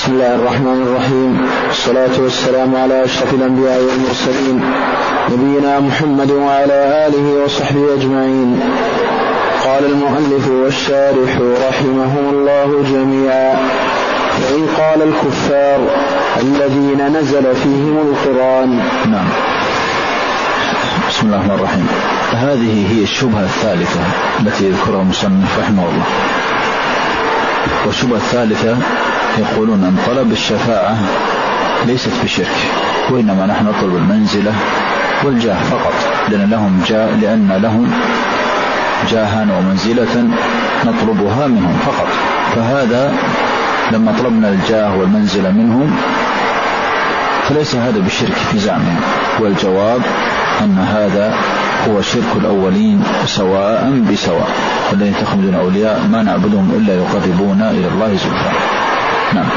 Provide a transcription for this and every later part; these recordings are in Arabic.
بسم الله الرحمن الرحيم، والصلاة والسلام على أشرف الأنبياء والمرسلين نبينا محمد وعلى آله وصحبه أجمعين. قال المؤلف والشارح رحمهم الله جميعا: وإن قال الكفار الذين نزل فيهم القرآن. نعم. بسم الله الرحمن الرحيم. هذه هي الشبهة الثالثة التي يذكرها المصنف رحمه الله. والشبهة الثالثة يقولون أن طلب الشفاعة ليست بشرك، وإنما نحن نطلب المنزلة والجاه فقط، لأن لهم جاها ومنزلة نطلبها منهم فقط. فهذا لما طلبنا الجاه والمنزلة منهم فليس هذا بالشرك في زعمهم، والجواب أن هذا هو شرك الأولين سواء بسواء، الذين يتخذون أولياء ما نعبدهم إلا يقربونا إلى الله زلفى. نعم.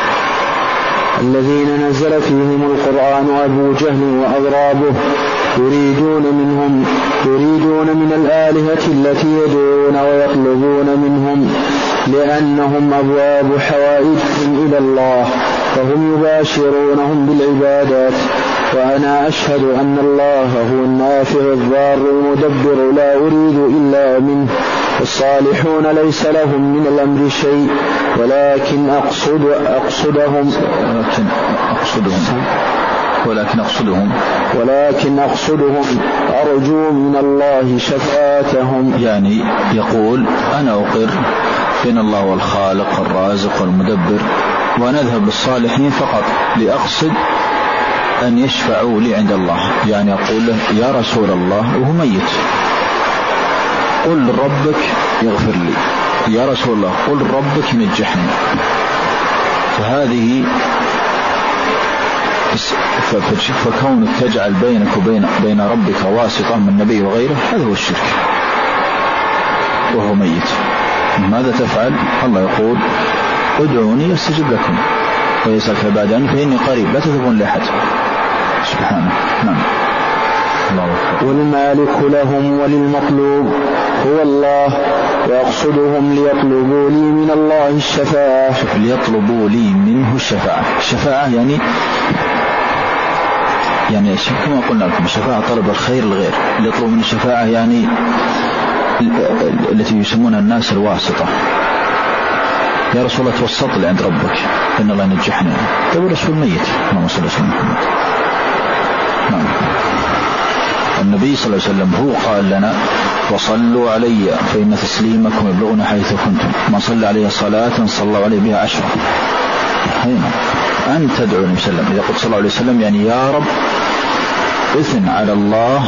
الذين نزل فيهم القرآن أبو جهل وأضرابه يريدون من الآلهة التي يدعون ويطلبون منهم، لأنهم أبواب حوائجهم إلى الله، فهم يباشرونهم بالعبادات. وأنا أشهد أن الله هو النافع الضار المدبر، لا أريد إلا منه، والصالحون ليس لهم من الأمر شيء، ولكن أقصدهم أرجو من الله شفاعتهم. يعني يقول أنا أقر بأن الله هو الخالق الرازق والمدبر، وأنا أذهب للصالحين فقط لأقصد أن يشفعوا لي عند الله. يعني أقول له يا رسول الله وهو ميت، قل ربك يغفر لي، يا رسول الله قل ربك نجحني. فهذه فكونك تجعل بينك وبين ربك واسطة من نبي وغيره، هذا هو الشرك وهو ميت. ماذا تفعل؟ الله يقول ادعوني يستجب لكم ويسألك عبادي عني فإني قريب لا تذهبون لأحد سبحانه. نعم. والمالك لهم وللمطلوب هو الله، وأقصدهم ليطلبوا لي من الله الشفاعة. ليطلبوا لي منه الشفاعة. الشفاعة يعني كما قلنا لكم الشفاعة طلب الخير الغير، ليطلبوا من الشفاعة يعني التي يسمونها الناس الواسطة. يا رسول الله توسط لي عند ربك إن الله ينجحني. تقول رسول ميت اللهم صل وسلم محمد. نعم. النبي صلى الله عليه وسلم هو قال لنا وصلوا علي فإن تسليمكم يبلغنا حيث كنتم، من صلى علي صلاة صلى الله عليه بها 10. هنا أن تدعو النبي صلى الله عليه وسلم. إذا قلت صلى الله عليه وسلم يعني يا رب اثن على الله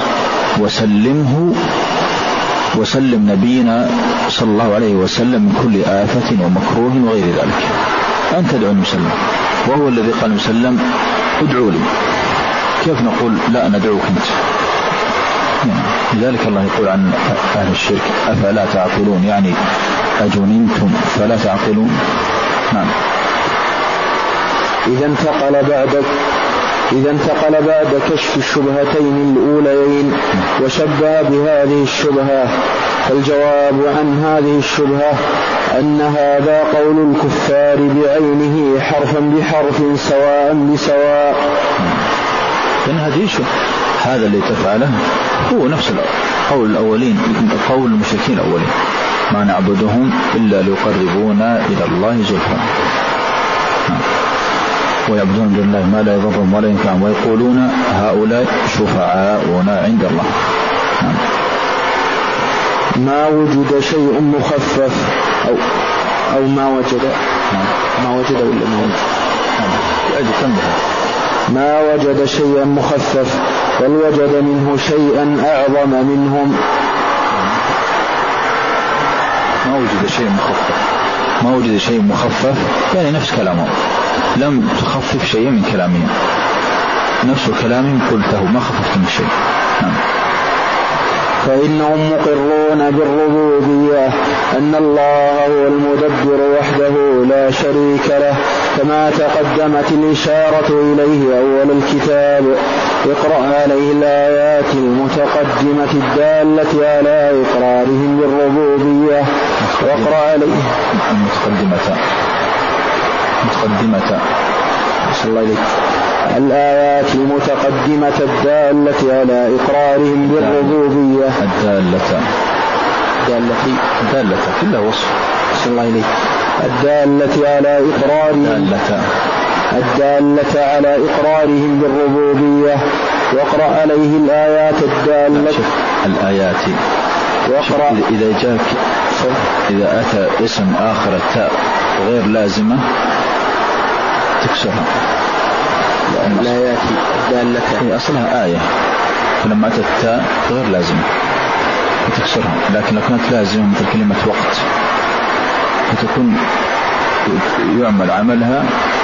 وسلم نبينا صلى الله عليه وسلم من كل آفة ومكروه وغير ذلك. أن تدعو النبي صلى الله عليه وسلم، وهو الذي قال النبي صلى الله عليه وسلم ادعوا لي. كيف نقول لا ندعوك أنت؟ لذلك الله يقول عن أهل الشرك أفلا تعقلون، يعني أجننتم فلا تعقلون. نعم. إذا انتقل بعد كشف الشبهتين الأوليين وشبه بهذه الشبهة، فالجواب عن هذه الشبهة أن هذا قول الكفار بعينه حرفا بحرف سواء بسواء. لأن هذا اللي تفعله هو نفس قول الأولين، قول المشركين الأولين، ما نعبدهم إلا ليقربونا إلى الله زلفى، ويعبدون من الله ما لا يضرهم ولا ينفعهم، ويقولون هؤلاء شفعاؤنا عند الله. ما وجد شيء مخفف أو ما وجد ولا ما وجد شيئا مخفف، بل وجد منه شيئا أعظم منهم. ما وجد شيء مخفف يعني نفس كلامه، لم تخفف شيء من كلامهم، نفس كلامهم قلته ما خففت من شيء. فإنهم مقرون بالربوبية أن الله هو المدبر وحده لا شريك له، كما تقدمت الإشارة إليه أول الكتاب. اقرأ عليه الآيات المتقدمة الدالة على إقرارهم بالربوبية، واقرأ عليه متقدمة. صلى الله عليه. الآيات المتقدمة الدالة على إقرارهم بالربوبية. الدالة كلها وصف. صلى الله عليه. الدالة على إقرارهم. الدالة على إقرارهم بالربوبية. واقرأ عليه الآيات الدالة. الآيات. واقرأ إذا جاءك إذا أتى اسم آخر التاء غير لازمة تكسرها. الآيات الدالة هي أصلها آية، فلما أتى التاء غير لازمة تكسرها. لكن لو كانت لازمة مثل كلمة وقت فتكون يعمل عملها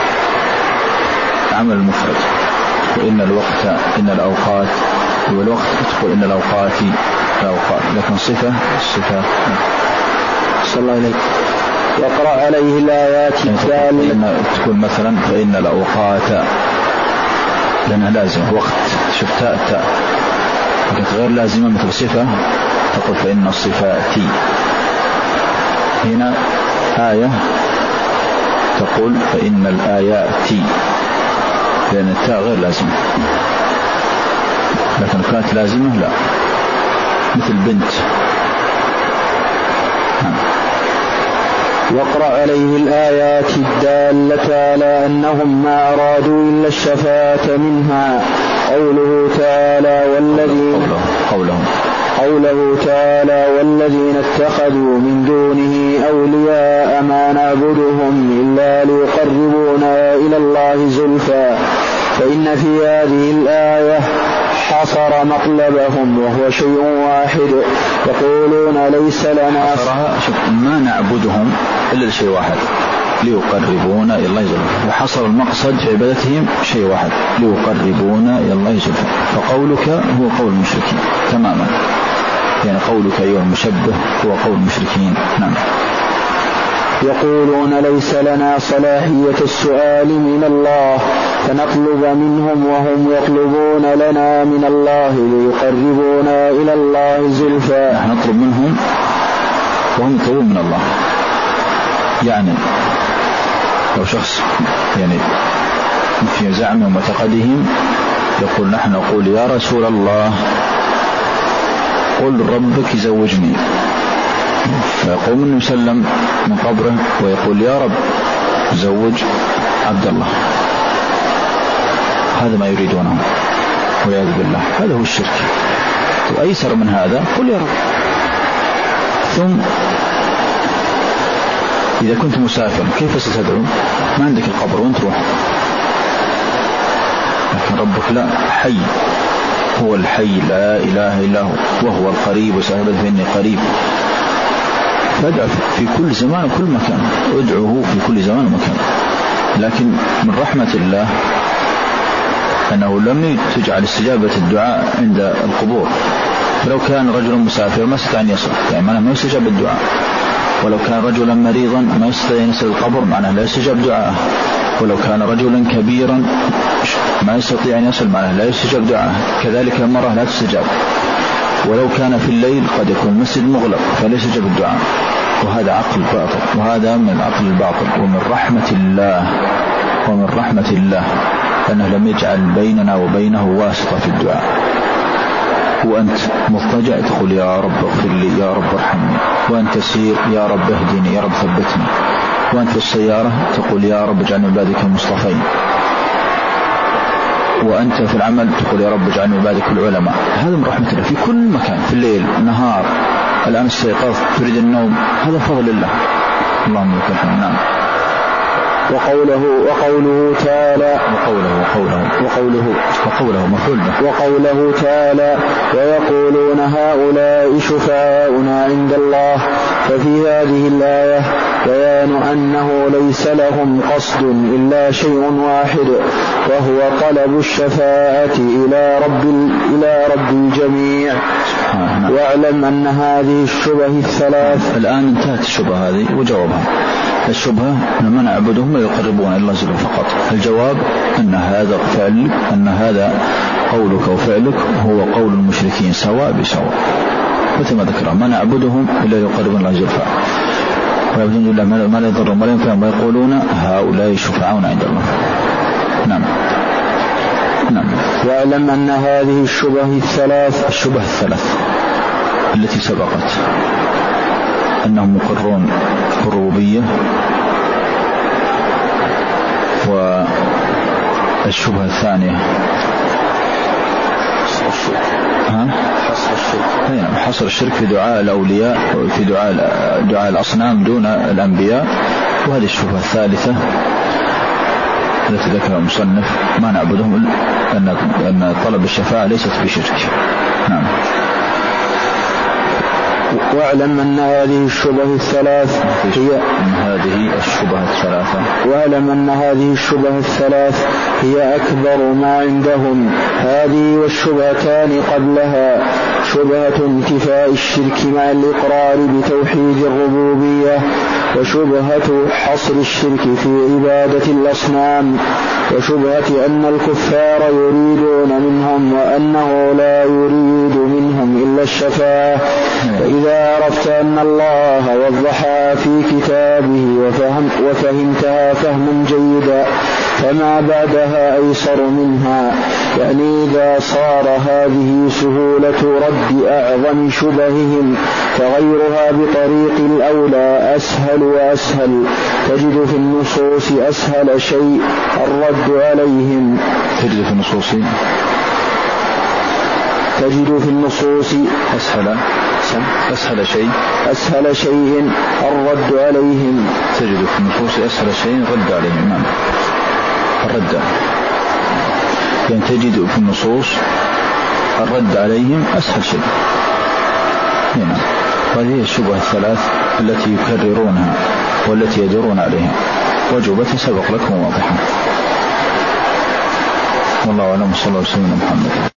عمل المفرد. وإن الوقت إن الأوقات والوقت تقول إن الأوقات الأوقات، لكن صفة الصفات. صلى الله عليه. يقرأ عليه الآيات الدالة. تقول مثلا فإن الأوقات لأنها لازمة وقت شفتاء التاء، لكن غير لازمة مثل صفة تقول فإن الصفات. هنا آية تقول فإن الآيات لأن التاء غير لازمة، لكن كانت لازمة لا، مثل بنت. واقرأ عليه الآيات الدالة على أنهم ما أرادوا إلا الشفاعة منها. قوله تعالى قوله تعالى والذين اتخذوا من دونه أولياء ما نعبدهم إلا ليقربونا إلى الله زلفى. فإن في هذه الآية حصر مطلبهم وهو شيء واحد. يقولون ليس لنا ما نعبدهم إلا شيء واحد ليقربونا إلى الله زلفى، وحصر المقصد في عبادتهم شيء واحد ليقربونا إلى الله زلفى. فقولك هو قول المشركين تماما، يعني قولك أيها المشبه هو قول المشركين. نعم. يقولون ليس لنا صلاحية السؤال من الله فنطلب منهم وهم يطلبون لنا من الله ليقربونا إلى الله زلفى. نحن نطلب منهم وهم يطلبون من الله. يعني لو شخص يعني في زعمهم ومعتقدهم يقول نحن نقول يا رسول الله قل ربك زوجني، فيقوم النبي صلى الله عليه وسلم من قبره ويقول يا رب زوج عبد الله. هذا ما يريدونه والعياذ بالله، هذا هو الشرك. وأيسر من هذا قل يا رب. ثم إذا كنت مسافر كيف ستدعو؟ ما عندك القبر وانت روح، لكن ربك لا، حي، هو الحي لا إله إلا هو وهو القريب وسأل فإني قريب. فادعو في كل زمان وكل مكان، ادعوه في كل زمان ومكان. لكن من رحمة الله أنه لم تجعل استجابة الدعاء عند القبور. فلو كان رجل مسافر ما استطاع أن يصل، يعني معناه ما يستجاب الدعاء. ولو كان رجلا مريضا ما يستطيع أن يصل القبر، معناه لا يستجاب دعاءه. ولو كان رجلا كبيرا ما يستطيع أن يصل، معناه لا يستجاب دعاءه. كذلك المرأة لا تستجاب. ولو كان في الليل قد يكون المسجد مغلق فلا يستجاب الدعاء. وهذا عقل باطل، وهذا من العقل الباطل. ومن رحمة الله أنه لم يجعل بيننا وبينه واسطة في الدعاء. وأنت مضطجع تقول يا رب اغفر لي، يا رب ارحمني. وأنت تسير يا رب اهدني، يا رب ثبتني. وأنت في السيارة تقول يا رب اجعلني عبادك المصطفين. وأنت في العمل تقول يا رب اجعلني عبادك العلماء. هذا من رحمة الله في كل مكان، في الليل نهار. الآن استيقظت تريد النوم، هذا فضل الله. اللهم لك الحمد. نعم. وقوله تعالى وقوله تعالى ويقولون هؤلاء شفعاؤنا عند الله. ففي هذه الآية بيان أنه ليس لهم قصد إلا شيء واحد، وهو طلب الشفاعة إلى رب الجميع. واعلم أن هذه الشبه الثلاث. الآن انتهت الشبهة هذه وجوابها. الشبهة أن نعبدهم ويقربون إلى الله زلفى فقط. الجواب أن هذا فعلك، أن هذا قولك وفعلك هو قول المشركين سواء بسواء، مثل ما ذكر ما نعبدهم إلا يقربون إلى الله زلفى. ويعبدون الله ما لا يضرهم ولا ينفعهم ويقولون هؤلاء شفعاؤون عند الله. نعم. واعلم أن هذه الشبه الثلاث التي سبقت أنهم مقرون بالربوبية، والشبهة الثانية حصر الشرك في دعاء الأولياء وفي دعاء الأصنام دون الأنبياء، وهذه الشبهة الثالثة التي ذكرها المصنف ما نعبدهم أن طلب الشفاعة ليست بشرك. نعم. واعلم أن هذه الشبه الثلاث هي أكبر ما عندهم. هذه والشبهتان قبلها شبهة انتفاء الشرك مع الإقرار بتوحيد الربوبية، وشبهة حصر الشرك في عبادة الأصنام، وشبهة أن الكفار يريدون منهم وأنه لا يريد منهم إلا الشفاعة. فإذا عرفت أن الله وضحها في كتابه وفهمتها فهما جيدا فما بعدها أيسر منها، يعني إذا صار هذه سهولة رد أعظم شبههم فغيرها بطريق الأولى أسهل وأسهل. تجد في النصوص أسهل شيء الرد عليهم. تجد في النصوص أسهل شيء الرد عليهم. تجد في النصوص أسهل شيء الرد عليهم. نعم. الرد يعني تجد في النصوص الرد عليهم أسهل شيء. نعم. وهذه الشبهة الثلاث التي يكررونها والتي يدورون عليها وجوبتها سبق لكم واضحة. والله أعلم. صلى الله عليه وسلم محمد.